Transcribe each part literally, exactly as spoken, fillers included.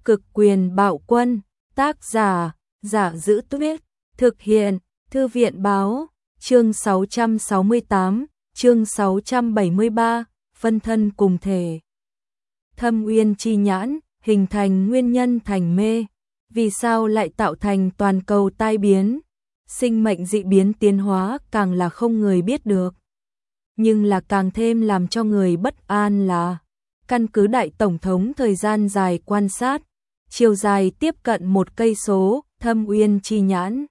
Cực quyền bạo quân, tác giả, Giả Giữ Tuyết, thực hiện, Thư viện báo, chương sáu trăm sáu mươi tám, chương sáu trăm bảy mươi ba, phân thân cùng thể. Thâm uyên chi nhãn, hình thành nguyên nhân thành mê, vì sao lại tạo thành toàn cầu tai biến, sinh mệnh dị biến tiến hóa càng là không người biết được. Nhưng là càng thêm làm cho người bất an là, căn cứ đại tổng thống thời gian dài quan sát, chiều dài tiếp cận một cây số, thâm uyên chi nhãn.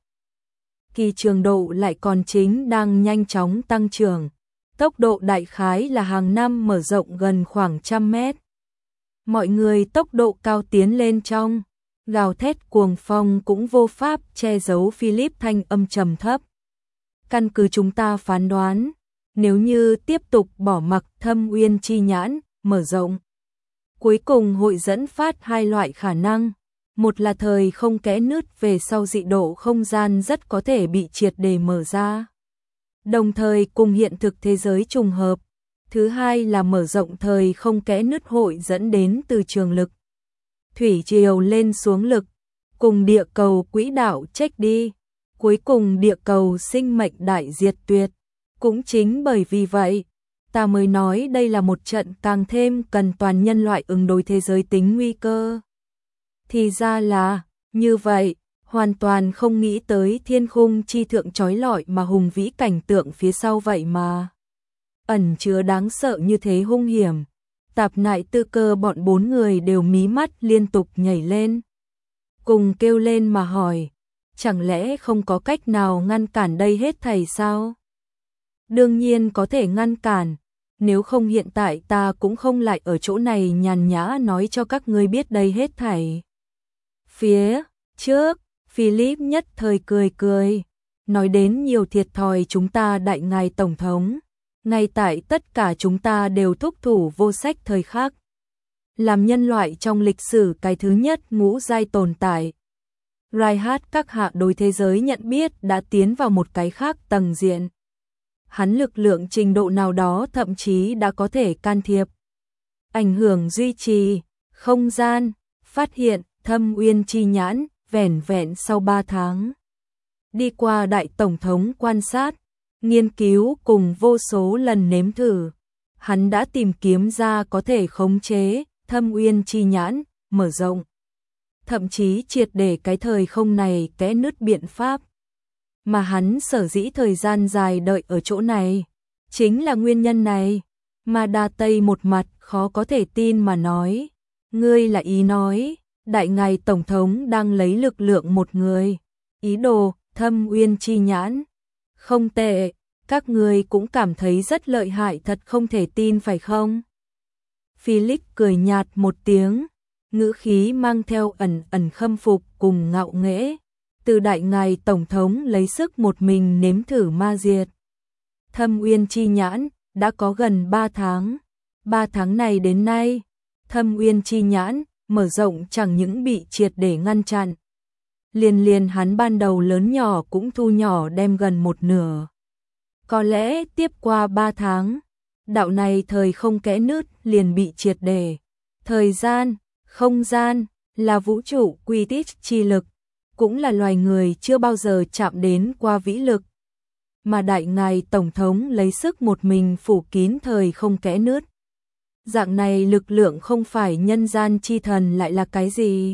Kỳ trường độ lại còn chính đang nhanh chóng tăng trưởng, tốc độ đại khái là hàng năm mở rộng gần khoảng trăm mét. Mọi người tốc độ cao tiến lên trong, gào thét cuồng phong cũng vô pháp che giấu Philip thanh âm trầm thấp. Căn cứ chúng ta phán đoán, nếu như tiếp tục bỏ mặc thâm uyên chi nhãn, mở rộng, cuối cùng hội dẫn phát hai loại khả năng. Một là thời không kẽ nứt về sau dị độ không gian rất có thể bị triệt để mở ra, đồng thời cùng hiện thực thế giới trùng hợp. Thứ hai là mở rộng thời không kẽ nứt hội dẫn đến từ trường lực, thủy triều lên xuống lực, cùng địa cầu quỹ đạo chếch đi, cuối cùng địa cầu sinh mệnh đại diệt tuyệt. Cũng chính bởi vì vậy, ta mới nói đây là một trận càng thêm cần toàn nhân loại ứng đối thế giới tính nguy cơ. Thì ra là, như vậy, hoàn toàn không nghĩ tới thiên khung chi thượng chói lọi mà hùng vĩ cảnh tượng phía sau vậy mà. Ẩn chứa đáng sợ như thế hung hiểm, Tạp Nại Tư Cơ bọn bốn người đều mí mắt liên tục nhảy lên. Cùng kêu lên mà hỏi, chẳng lẽ không có cách nào ngăn cản đây hết thảy sao? Đương nhiên có thể ngăn cản, nếu không hiện tại ta cũng không lại ở chỗ này nhàn nhã nói cho các ngươi biết đây hết thảy. Phía trước, Philip nhất thời cười cười, nói đến nhiều thiệt thòi chúng ta đại ngài tổng thống, ngay tại tất cả chúng ta đều thúc thủ vô sách thời khắc. Làm nhân loại trong lịch sử cái thứ nhất ngũ giai tồn tại. Reinhardt các hạ đối thế giới nhận biết đã tiến vào một cái khác tầng diện. Hắn lực lượng trình độ nào đó thậm chí đã có thể can thiệp, ảnh hưởng duy trì, không gian, phát hiện, thâm uyên chi nhãn, vẻn vẹn sau ba tháng. Đi qua đại tổng thống quan sát, nghiên cứu cùng vô số lần nếm thử, hắn đã tìm kiếm ra có thể khống chế, thâm uyên chi nhãn, mở rộng. Thậm chí triệt để cái thời không này kẽ nứt biện pháp. Mà hắn sở dĩ thời gian dài đợi ở chỗ này, chính là nguyên nhân này. Mà Đa Tây một mặt khó có thể tin mà nói, ngươi là ý nói, đại ngài tổng thống đang lấy lực lượng một người, ý đồ, thâm uyên chi nhãn. Không tệ, các ngươi cũng cảm thấy rất lợi hại thật không thể tin phải không? Philip cười nhạt một tiếng, ngữ khí mang theo ẩn ẩn khâm phục cùng ngạo nghễ. Từ đại ngài tổng thống lấy sức một mình nếm thử ma diệt thâm uyên chi nhãn, đã có gần ba tháng. ba tháng này đến nay, thâm uyên chi nhãn, mở rộng chẳng những bị triệt để ngăn chặn. Liền liền hắn ban đầu lớn nhỏ cũng thu nhỏ đem gần một nửa. Có lẽ tiếp qua ba tháng, đạo này thời không kẽ nứt liền bị triệt để. Thời gian, không gian, là vũ trụ quy tích chi lực, cũng là loài người chưa bao giờ chạm đến qua vĩ lực. Mà đại ngài tổng thống lấy sức một mình phủ kín thời không kẽ nứt. Dạng này lực lượng không phải nhân gian chi thần lại là cái gì?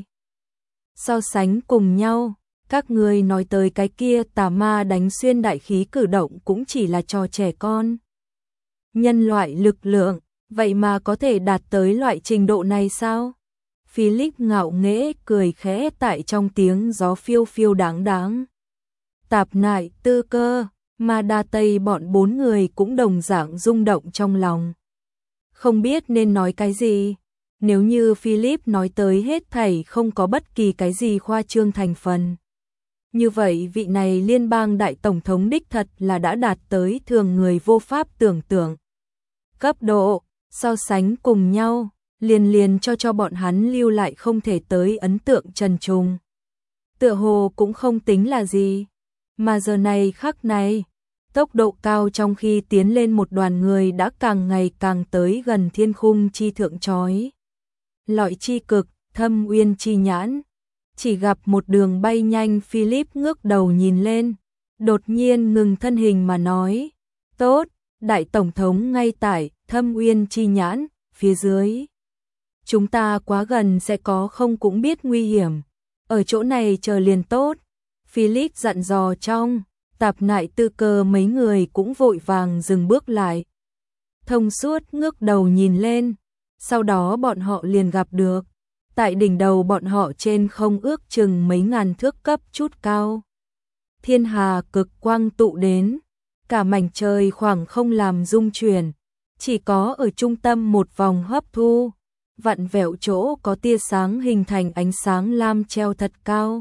So sánh cùng nhau, các ngươi nói tới cái kia tà ma đánh xuyên đại khí cử động cũng chỉ là trò trẻ con. Nhân loại lực lượng, vậy mà có thể đạt tới loại trình độ này sao? Philip ngạo nghễ cười khẽ tại trong tiếng gió phiêu phiêu đáng đáng. Tạp Nại Tư Cơ, mà Đa Tây bọn bốn người cũng đồng dạng rung động trong lòng. Không biết nên nói cái gì, nếu như Philip nói tới hết thảy không có bất kỳ cái gì khoa trương thành phần. Như vậy vị này liên bang đại tổng thống đích thật là đã đạt tới thường người vô pháp tưởng tượng. Cấp độ, so sánh cùng nhau, liền liền cho cho bọn hắn lưu lại không thể tới ấn tượng trần trùng. Tựa hồ cũng không tính là gì, mà giờ này khắc này, tốc độ cao trong khi tiến lên một đoàn người đã càng ngày càng tới gần thiên khung chi thượng chói. Lọi chi cực, Thâm Uyên Chi Nhãn. Chỉ gặp một đường bay nhanh, Philip ngước đầu nhìn lên, đột nhiên ngừng thân hình mà nói, tốt, đại tổng thống ngay tại Thâm Uyên Chi Nhãn, phía dưới. Chúng ta quá gần sẽ có không cũng biết nguy hiểm, ở chỗ này chờ liền tốt. Philip dặn dò trong, Tạp Nại Tư Cơ mấy người cũng vội vàng dừng bước lại. Thông suốt ngước đầu nhìn lên, sau đó bọn họ liền gặp được. Tại đỉnh đầu bọn họ trên không ước chừng mấy ngàn thước cấp chút cao. Thiên hà cực quang tụ đến, cả mảnh trời khoảng không làm rung chuyển, chỉ có ở trung tâm một vòng hấp thu, vặn vẹo chỗ có tia sáng hình thành ánh sáng lam treo thật cao.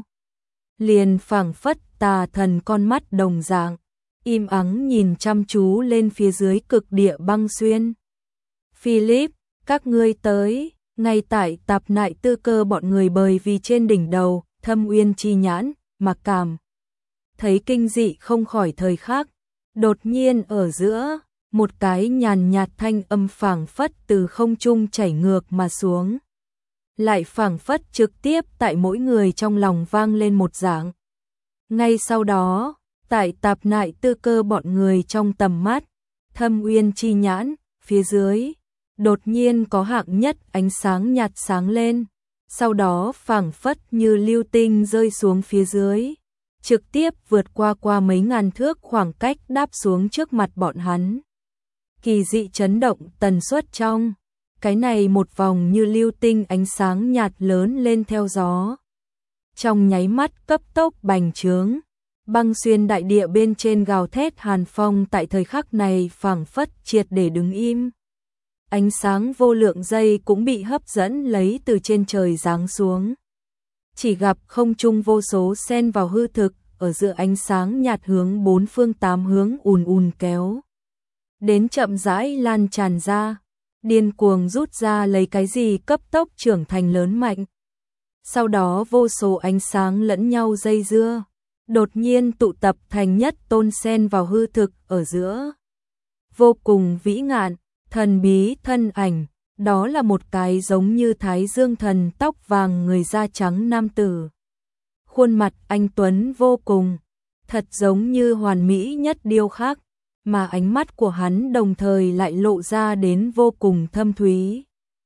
Liền phảng phất tà thần con mắt đồng dạng, im ắng nhìn chăm chú lên phía dưới cực địa băng xuyên. Philip, các ngươi tới. Ngay tại Tạp Nại Tư Cơ bọn người bởi vì trên đỉnh đầu Thâm Uyên Chi Nhãn mà cảm thấy kinh dị không khỏi thời khắc. Đột nhiên ở giữa, một cái nhàn nhạt thanh âm phảng phất từ không trung chảy ngược mà xuống, lại phảng phất trực tiếp tại mỗi người trong lòng vang lên một dạng. Ngay sau đó, tại Tạp Nại Tư Cơ bọn người trong tầm mắt, Thâm Uyên Chi Nhãn phía dưới đột nhiên có hạng nhất ánh sáng nhạt sáng lên, sau đó phảng phất như lưu tinh rơi xuống phía dưới, trực tiếp vượt qua qua mấy ngàn thước khoảng cách đáp xuống trước mặt bọn hắn. Kỳ dị chấn động tần suất trong, cái này một vòng như lưu tinh ánh sáng nhạt lớn lên theo gió. Trong nháy mắt cấp tốc bành trướng, băng xuyên đại địa bên trên gào thét hàn phong tại thời khắc này phảng phất triệt để đứng im. Ánh sáng vô lượng dây cũng bị hấp dẫn lấy từ trên trời giáng xuống. Chỉ gặp không trung vô số xen vào hư thực, ở giữa ánh sáng nhạt hướng bốn phương tám hướng ùn ùn kéo. Đến chậm rãi lan tràn ra, điên cuồng rút ra lấy cái gì cấp tốc trưởng thành lớn mạnh. Sau đó vô số ánh sáng lẫn nhau dây dưa, đột nhiên tụ tập thành nhất tôn xen vào hư thực ở giữa. Vô cùng vĩ ngạn, thần bí thân ảnh, đó là một cái giống như Thái Dương thần tóc vàng người da trắng nam tử. Khuôn mặt anh tuấn vô cùng, thật giống như hoàn mỹ nhất điêu khắc, mà ánh mắt của hắn đồng thời lại lộ ra đến vô cùng thâm thúy.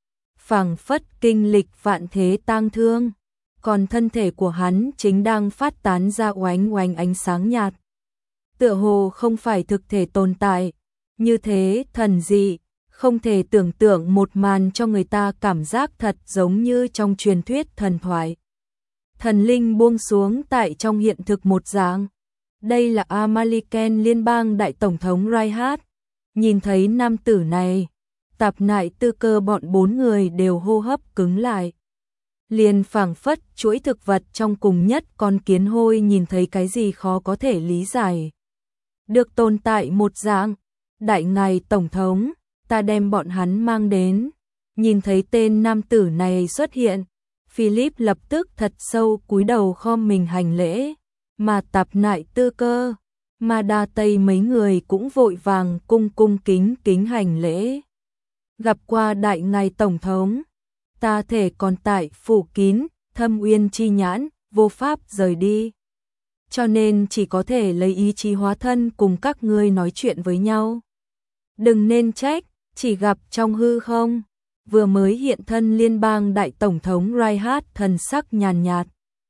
Phảng phất kinh lịch vạn thế tang thương, còn thân thể của hắn chính đang phát tán ra oánh oánh ánh sáng nhạt. Tựa hồ không phải thực thể tồn tại, như thế thần dị, không thể tưởng tượng một màn cho người ta cảm giác thật giống như trong truyền thuyết thần thoại. Thần linh buông xuống tại trong hiện thực một dạng. Đây là Amaliken liên bang đại tổng thống Reinhardt. Nhìn thấy nam tử này, Tạp Nại Tư Cơ bọn bốn người đều hô hấp cứng lại. Liền phảng phất chuỗi thực vật trong cùng nhất con kiến hôi nhìn thấy cái gì khó có thể lý giải được tồn tại một dạng. Đại ngài tổng thống, ta đem bọn hắn mang đến. Nhìn thấy tên nam tử này xuất hiện, Philip lập tức thật sâu cúi đầu khom mình hành lễ, mà Tạp Nại Tư Cơ, mà Đa Tây mấy người cũng vội vàng cung cung kính kính hành lễ. Gặp qua đại ngài tổng thống, ta thể còn tại phủ kín, Thâm Uyên Chi Nhãn, vô pháp rời đi. Cho nên chỉ có thể lấy ý chí hóa thân cùng các ngươi nói chuyện với nhau. Đừng nên trách, chỉ gặp trong hư không, vừa mới hiện thân liên bang đại tổng thống Reinhardt thần sắc nhàn nhạt.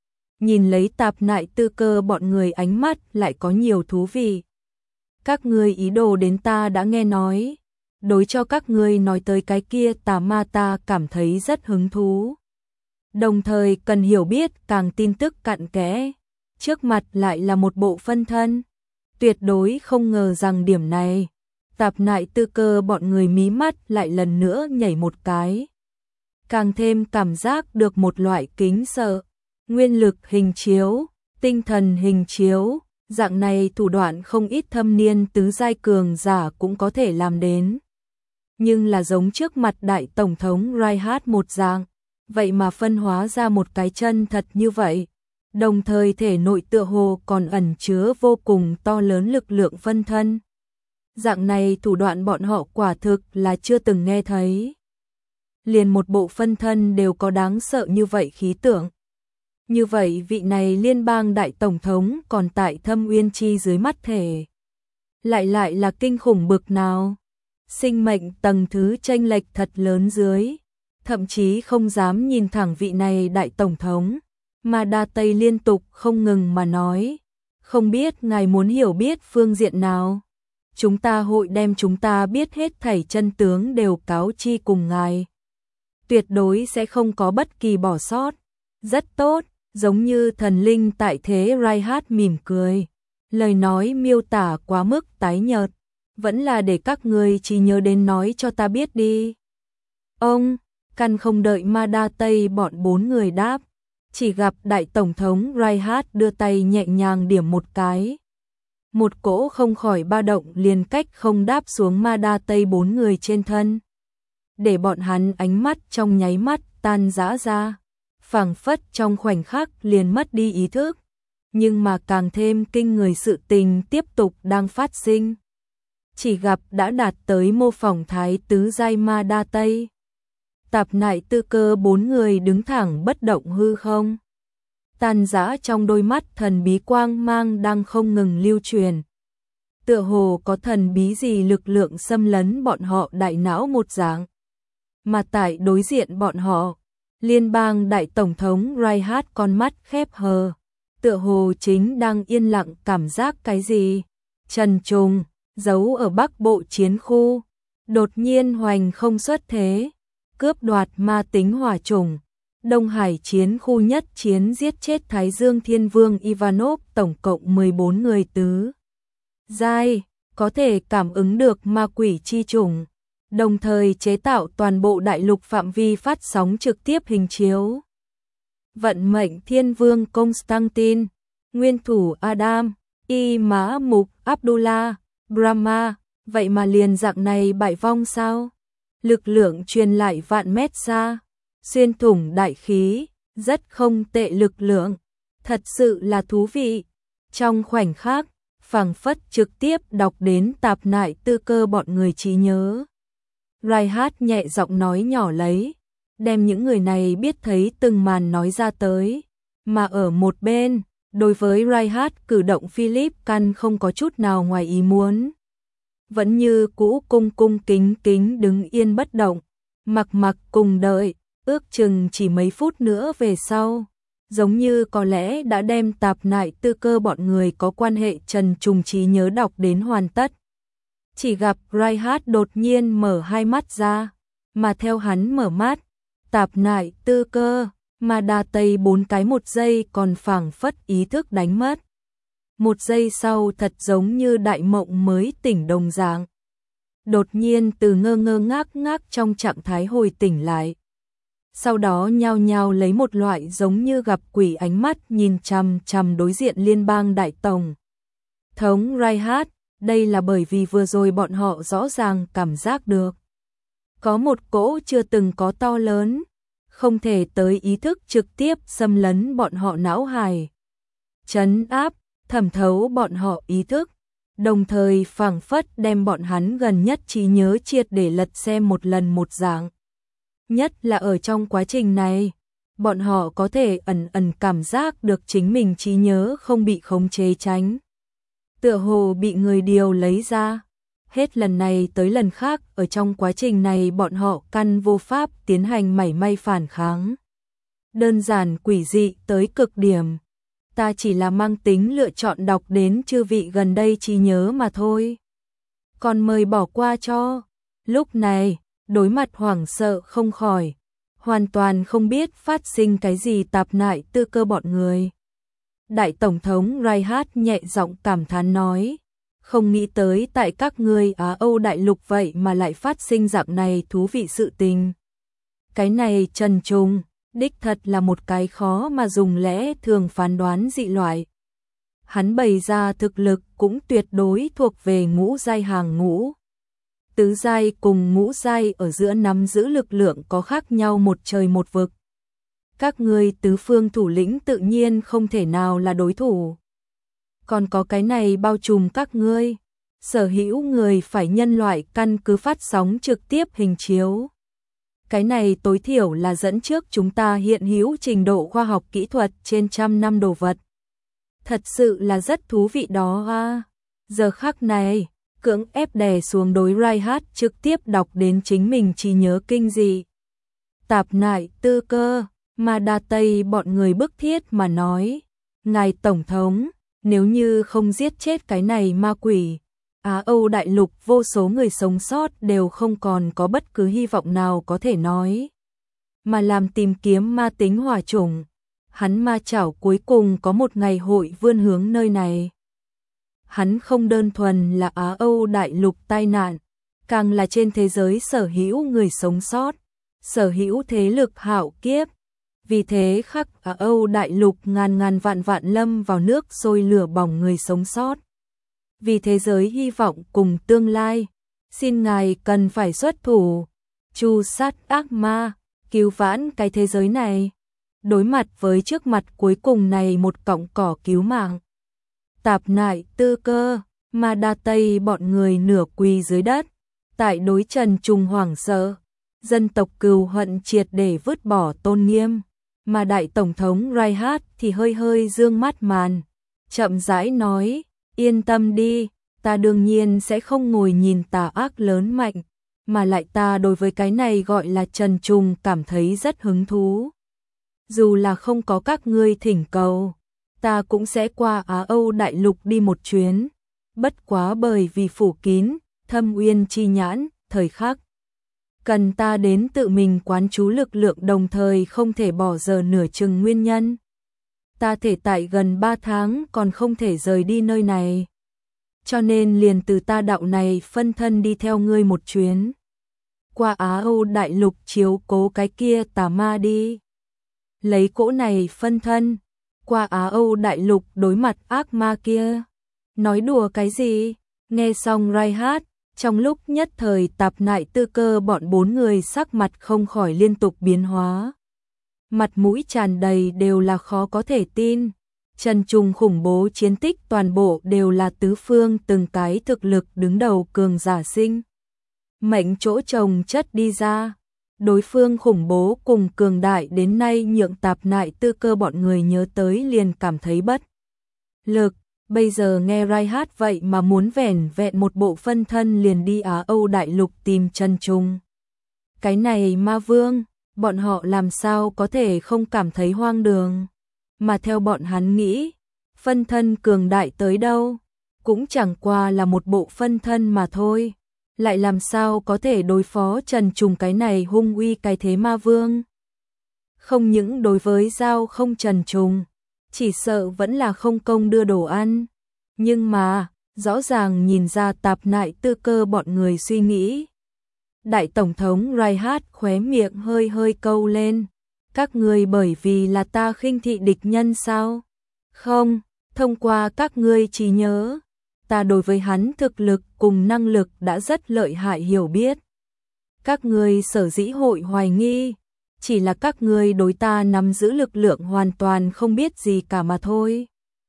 Nhìn lấy Tạp Nại Tư Cơ bọn người ánh mắt lại có nhiều thú vị. Các ngươi ý đồ đến ta đã nghe nói, đối cho các ngươi nói tới cái kia tà ma ta cảm thấy rất hứng thú. Đồng thời cần hiểu biết càng tin tức cặn kẽ, trước mặt lại là một bộ phân thân. Tuyệt đối không ngờ rằng điểm này. Tạp Nại Tư Cơ bọn người mí mắt lại lần nữa nhảy một cái. Càng thêm cảm giác được một loại kính sợ. Nguyên lực hình chiếu, tinh thần hình chiếu, dạng này thủ đoạn không ít thâm niên tứ giai cường giả cũng có thể làm đến. Nhưng là giống trước mặt đại tổng thống Reinhardt một dạng, vậy mà phân hóa ra một cái chân thật như vậy. Đồng thời thể nội tựa hồ còn ẩn chứa vô cùng to lớn lực lượng phân thân. Dạng này thủ đoạn bọn họ quả thực là chưa từng nghe thấy. liền một bộ phân thân đều có đáng sợ như vậy khí tượng. Như vậy vị này liên bang đại tổng thống còn tại Thâm Uyên Chi dưới mắt thể. Lại lại là kinh khủng bực nào. Sinh mệnh tầng thứ chênh lệch thật lớn dưới. Thậm chí không dám nhìn thẳng vị này đại tổng thống. Mà Đa Tây liên tục không ngừng mà nói. Không biết ngài muốn hiểu biết phương diện nào. Chúng ta hội đem chúng ta biết hết thảy chân tướng đều cáo chi cùng ngài. Tuyệt đối sẽ không có bất kỳ bỏ sót. Rất tốt, giống như thần linh tại thế. Reinhardt mỉm cười. Lời nói miêu tả quá mức tái nhợt. Vẫn là để các người chỉ nhớ đến nói cho ta biết đi. Ông, căn không đợi Ma Đa Tây bọn bốn người đáp. Chỉ gặp đại tổng thống Reinhardt đưa tay nhẹ nhàng điểm một cái. Một cỗ không khỏi ba động liền cách không đáp xuống Ma Đa Tây bốn người trên thân. Để bọn hắn ánh mắt trong nháy mắt tan rã ra. Phảng phất trong khoảnh khắc liền mất đi ý thức. Nhưng mà càng thêm kinh người sự tình tiếp tục đang phát sinh. Chỉ gặp đã đạt tới mô phỏng thái tứ giai Ma Đa Tây. Tạp Nại Tư Cơ bốn người đứng thẳng bất động hư không. Tan rã trong đôi mắt thần bí quang mang đang không ngừng lưu truyền. Tựa hồ có thần bí gì lực lượng xâm lấn bọn họ đại não một dạng. Mà tại đối diện bọn họ, liên bang đại tổng thống Reinhardt con mắt khép hờ. Tựa hồ chính đang yên lặng cảm giác cái gì. Trần Trùng, giấu ở Bắc Bộ chiến khu, đột nhiên hoành không xuất thế. Cướp đoạt ma tính hỏa chủng. Đông Hải chiến khu nhất chiến giết chết Thái Dương Thiên Vương Ivanov tổng cộng mười bốn người tứ giai, có thể cảm ứng được ma quỷ chi chủng, đồng thời chế tạo toàn bộ đại lục phạm vi phát sóng trực tiếp hình chiếu. Vận mệnh Thiên Vương Constantine, nguyên thủ Adam, Y Mã Mục Abdullah, Brahma, vậy mà liền dạng này bại vong sao? Lực lượng truyền lại vạn mét xa, xuyên thủng đại khí, rất không tệ lực lượng, thật sự là thú vị. Trong khoảnh khắc, phảng phất trực tiếp đọc đến Tạp Nại Tư Cơ bọn người trí nhớ. Reinhardt nhẹ giọng nói nhỏ lấy, đem những người này biết thấy từng màn nói ra tới, mà ở một bên, đối với Reinhardt cử động Philip căn không có chút nào ngoài ý muốn. Vẫn như cũ cung cung kính kính đứng yên bất động, mặc mặc cùng đợi, ước chừng chỉ mấy phút nữa về sau, giống như có lẽ đã đem Tạp Nại Tư Cơ bọn người có quan hệ Trần Trùng trí nhớ đọc đến hoàn tất. Chỉ gặp Reinhardt đột nhiên mở hai mắt ra, mà theo hắn mở mắt, Tạp Nại Tư Cơ, Ma Đa Tây bốn cái một giây còn phảng phất ý thức đánh mất. Một giây sau thật giống như đại mộng mới tỉnh đồng dạng. Đột nhiên từ ngơ ngơ ngác ngác trong trạng thái hồi tỉnh lại. Sau đó nhao nhao lấy một loại giống như gặp quỷ ánh mắt nhìn chằm chằm đối diện liên bang đại tổng thống Reinhardt. Đây là bởi vì vừa rồi bọn họ rõ ràng cảm giác được. Có một cỗ chưa từng có to lớn, không thể tới ý thức trực tiếp xâm lấn bọn họ não hài. Trấn áp, thẩm thấu bọn họ ý thức, đồng thời phảng phất đem bọn hắn gần nhất trí nhớ triệt để lật xem một lần một dạng. Nhất là ở trong quá trình này, bọn họ có thể ẩn ẩn cảm giác được chính mình trí nhớ không bị khống chế tránh. Tựa hồ bị người điều lấy ra. Hết lần này tới lần khác ở trong quá trình này bọn họ căn vô pháp tiến hành mảy may phản kháng. Đơn giản quỷ dị tới cực điểm. Ta chỉ là mang tính lựa chọn đọc đến chư vị gần đây trí nhớ mà thôi. Còn mời bỏ qua cho. Lúc này, đối mặt hoảng sợ không khỏi, hoàn toàn không biết phát sinh cái gì Tạp Nại Tư Cơ bọn người. Đại tổng thống Reinhardt nhẹ giọng cảm thán nói, không nghĩ tới tại các ngươi Á Âu đại lục vậy mà lại phát sinh dạng này thú vị sự tình. Cái này Trần Trùng, đích thật là một cái khó mà dùng lẽ thường phán đoán dị loại. Hắn bày ra thực lực cũng tuyệt đối thuộc về ngũ giai hàng ngũ. Tứ giai cùng ngũ giai ở giữa nắm giữ lực lượng có khác nhau một trời một vực. Các ngươi tứ phương thủ lĩnh tự nhiên không thể nào là đối thủ. Còn có cái này bao trùm các ngươi, sở hữu người phải nhân loại căn cứ phát sóng trực tiếp hình chiếu. Cái này tối thiểu là dẫn trước chúng ta hiện hữu trình độ khoa học kỹ thuật trên trăm năm đồ vật. Thật sự là rất thú vị đó à. Giờ khắc này, cưỡng ép đè xuống đối Reinhardt trực tiếp đọc đến chính mình trí nhớ kinh dị. Tạp nại tư cơ, mà đa tây bọn người bức thiết mà nói. Ngài Tổng thống, nếu như không giết chết cái này ma quỷ, Á Âu đại lục vô số người sống sót đều không còn có bất cứ hy vọng nào có thể nói. Mà làm tìm kiếm ma tính hỏa chủng, hắn ma chảo cuối cùng có một ngày hội vươn hướng nơi này. Hắn không đơn thuần là Á Âu đại lục tai nạn, càng là trên thế giới sở hữu người sống sót, sở hữu thế lực hạo kiếp. Vì thế khắc Á Âu đại lục ngàn ngàn vạn vạn lâm vào nước sôi lửa bỏng người sống sót. Vì thế giới hy vọng cùng tương lai, xin ngài cần phải xuất thủ, tru sát ác ma, cứu vãn cái thế giới này. Đối mặt với trước mặt cuối cùng này một cọng cỏ cứu mạng. Tạp nại tư cơ, mà đa tây bọn người nửa quỳ dưới đất, tại đối trần trùng hoảng sợ, dân tộc cừu hận triệt để vứt bỏ tôn nghiêm, mà đại tổng thống Reinhardt thì hơi hơi dương mắt màn, chậm rãi nói, yên tâm đi, ta đương nhiên sẽ không ngồi nhìn tà ác lớn mạnh, mà lại ta đối với cái này gọi là trần trùng cảm thấy rất hứng thú. Dù là không có các ngươi thỉnh cầu, ta cũng sẽ qua Á Âu đại lục đi một chuyến, bất quá bởi vì phủ kín, thâm uyên chi nhãn, thời khắc. Cần ta đến tự mình quán chú lực lượng đồng thời không thể bỏ giờ nửa chừng nguyên nhân. Ta thể tại gần ba tháng còn không thể rời đi nơi này. Cho nên liền từ ta đạo này phân thân đi theo ngươi một chuyến. Qua Á Âu đại lục chiếu cố cái kia tà ma đi. Lấy cỗ này phân thân, qua Á Âu đại lục đối mặt ác ma kia. Nói đùa cái gì? Nghe xong Reinhardt, trong lúc nhất thời tạp nại tư cơ bọn bốn người sắc mặt không khỏi liên tục biến hóa. Mặt mũi tràn đầy đều là khó có thể tin. Trần trùng khủng bố chiến tích toàn bộ đều là tứ phương từng cái thực lực đứng đầu cường giả sinh. Mệnh chỗ chồng chất đi ra. Đối phương khủng bố cùng cường đại đến nay nhượng tạp nại tư cơ bọn người nhớ tới liền cảm thấy bất lực. Bây giờ nghe Reinhardt vậy mà muốn vẻn vẹn một bộ phân thân liền đi Á Âu đại lục tìm Trần Trung. Cái này ma vương, bọn họ làm sao có thể không cảm thấy hoang đường. Mà theo bọn hắn nghĩ, phân thân cường đại tới đâu, cũng chẳng qua là một bộ phân thân mà thôi. Lại làm sao có thể đối phó Trần Trùng cái này hung uy cái thế ma vương. Không những đối với Giao không Trần Trùng, chỉ sợ vẫn là không công đưa đồ ăn. Nhưng mà, rõ ràng nhìn ra tạp nại tư cơ bọn người suy nghĩ. Đại Tổng thống Reinhardt khóe miệng hơi hơi câu lên. Các người bởi vì là ta khinh thị địch nhân sao? Không, thông qua các ngươi trí nhớ, ta đối với hắn thực lực cùng năng lực đã rất lợi hại hiểu biết. Các ngươi sở dĩ hội hoài nghi, chỉ là các ngươi đối ta nắm giữ lực lượng hoàn toàn không biết gì cả mà thôi.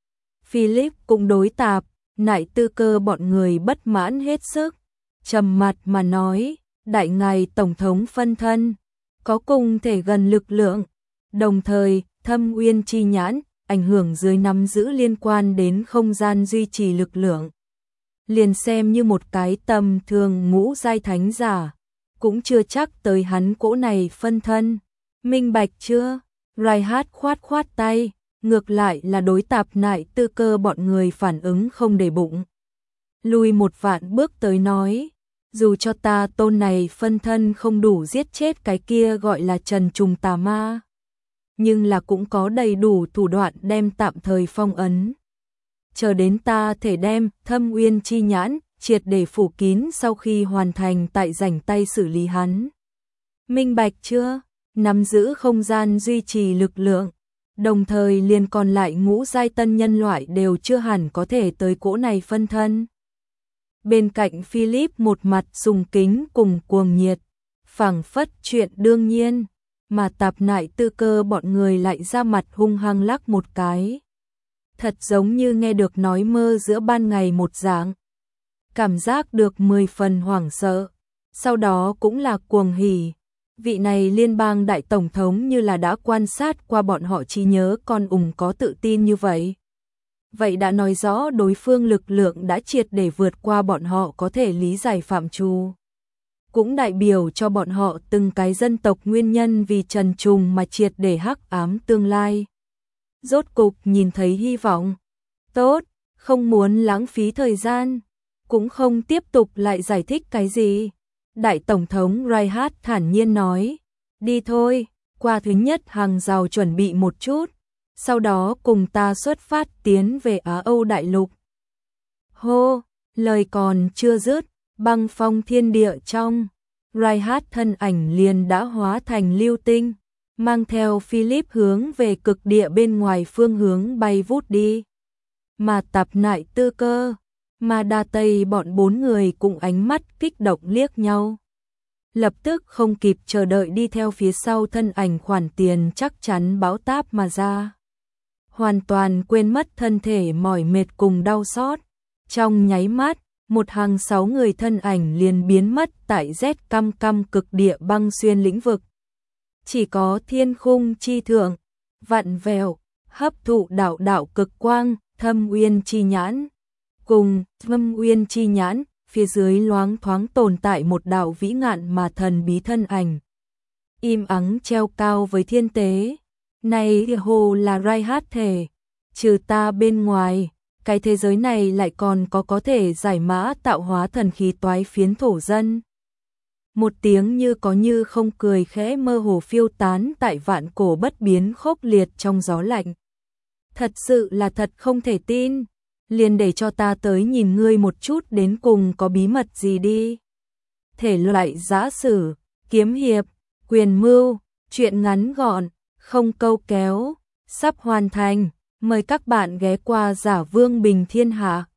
Philip cũng đối tạp, nại tư cơ bọn người bất mãn hết sức, trầm mặt mà nói, đại ngài tổng thống phân thân, có cùng thể gần lực lượng, đồng thời thâm uyên chi nhãn, ảnh hưởng dưới nắm giữ liên quan đến không gian duy trì lực lượng. Liền xem như một cái tầm thường ngũ giai thánh giả, cũng chưa chắc tới hắn cỗ này phân thân. Minh bạch chưa? Reinhardt khoát khoát tay, ngược lại là đối tạp nại tư cơ bọn người phản ứng không để bụng. Lùi một vạn bước tới nói, dù cho ta tôn này phân thân không đủ giết chết cái kia gọi là Trần Trùng tà ma, nhưng là cũng có đầy đủ thủ đoạn đem tạm thời phong ấn. Chờ đến ta thể đem thâm uyên chi nhãn triệt để phủ kín sau khi hoàn thành tại rảnh tay xử lý hắn. Minh bạch chưa? Nắm giữ không gian duy trì lực lượng, đồng thời liền còn lại ngũ giai tân nhân loại đều chưa hẳn có thể tới cỗ này phân thân. Bên cạnh Philip một mặt sùng kính cùng cuồng nhiệt, phảng phất chuyện đương nhiên, mà tạp nại tư cơ bọn người lại ra mặt hung hăng lắc một cái. Thật giống như nghe được nói mơ giữa ban ngày một dạng. Cảm giác được mười phần hoảng sợ, sau đó cũng là cuồng hỉ, Vị này liên bang đại tổng thống như là đã quan sát qua bọn họ trí nhớ con ủng có tự tin như vậy. Vậy đã nói rõ đối phương lực lượng đã triệt để vượt qua bọn họ có thể lý giải phạm trù. Cũng đại biểu cho bọn họ từng cái dân tộc nguyên nhân vì trần trùng mà triệt để hắc ám tương lai. Rốt cục nhìn thấy hy vọng. Tốt, không muốn lãng phí thời gian, cũng không tiếp tục lại giải thích cái gì. Đại Tổng thống Reinhardt thản nhiên nói, đi thôi, qua thứ nhất hàng rào chuẩn bị một chút, sau đó cùng ta xuất phát tiến về Á Âu đại lục. Hô, lời còn chưa dứt, băng phong thiên địa trong, Reinhardt thân ảnh liền đã hóa thành lưu tinh, mang theo Philip hướng về cực địa bên ngoài phương hướng bay vút đi. Mà Tạp Nại Tư Cơ, mà Đa Tây bọn bốn người cùng ánh mắt kích động liếc nhau. Lập tức không kịp chờ đợi đi theo phía sau thân ảnh khoản tiền chắc chắn báo táp mà ra. Hoàn toàn quên mất thân thể mỏi mệt cùng đau xót. Trong nháy mắt, một hàng sáu người thân ảnh liền biến mất tại rét căm căm cực địa băng xuyên lĩnh vực. Chỉ có thiên khung chi thượng, vặn vẹo, hấp thụ đạo đạo cực quang, thâm uyên chi nhãn. Cùng thâm uyên chi nhãn, phía dưới loáng thoáng tồn tại một đạo vĩ ngạn mà thần bí thân ảnh. Im ắng treo cao với thiên tế. Này hồ là Reinhardt thể, trừ ta bên ngoài, cái thế giới này lại còn có có thể giải mã tạo hóa thần khí toái phiến thổ dân. Một tiếng như có như không cười khẽ mơ hồ phiêu tán tại vạn cổ bất biến khốc liệt trong gió lạnh. Thật sự là thật không thể tin, liền để cho ta tới nhìn ngươi một chút đến cùng có bí mật gì đi. Thể loại giã sử, kiếm hiệp, quyền mưu, truyện ngắn gọn, không câu kéo, sắp hoàn thành, mời các bạn ghé qua Giả Vương Bình Thiên Hạ.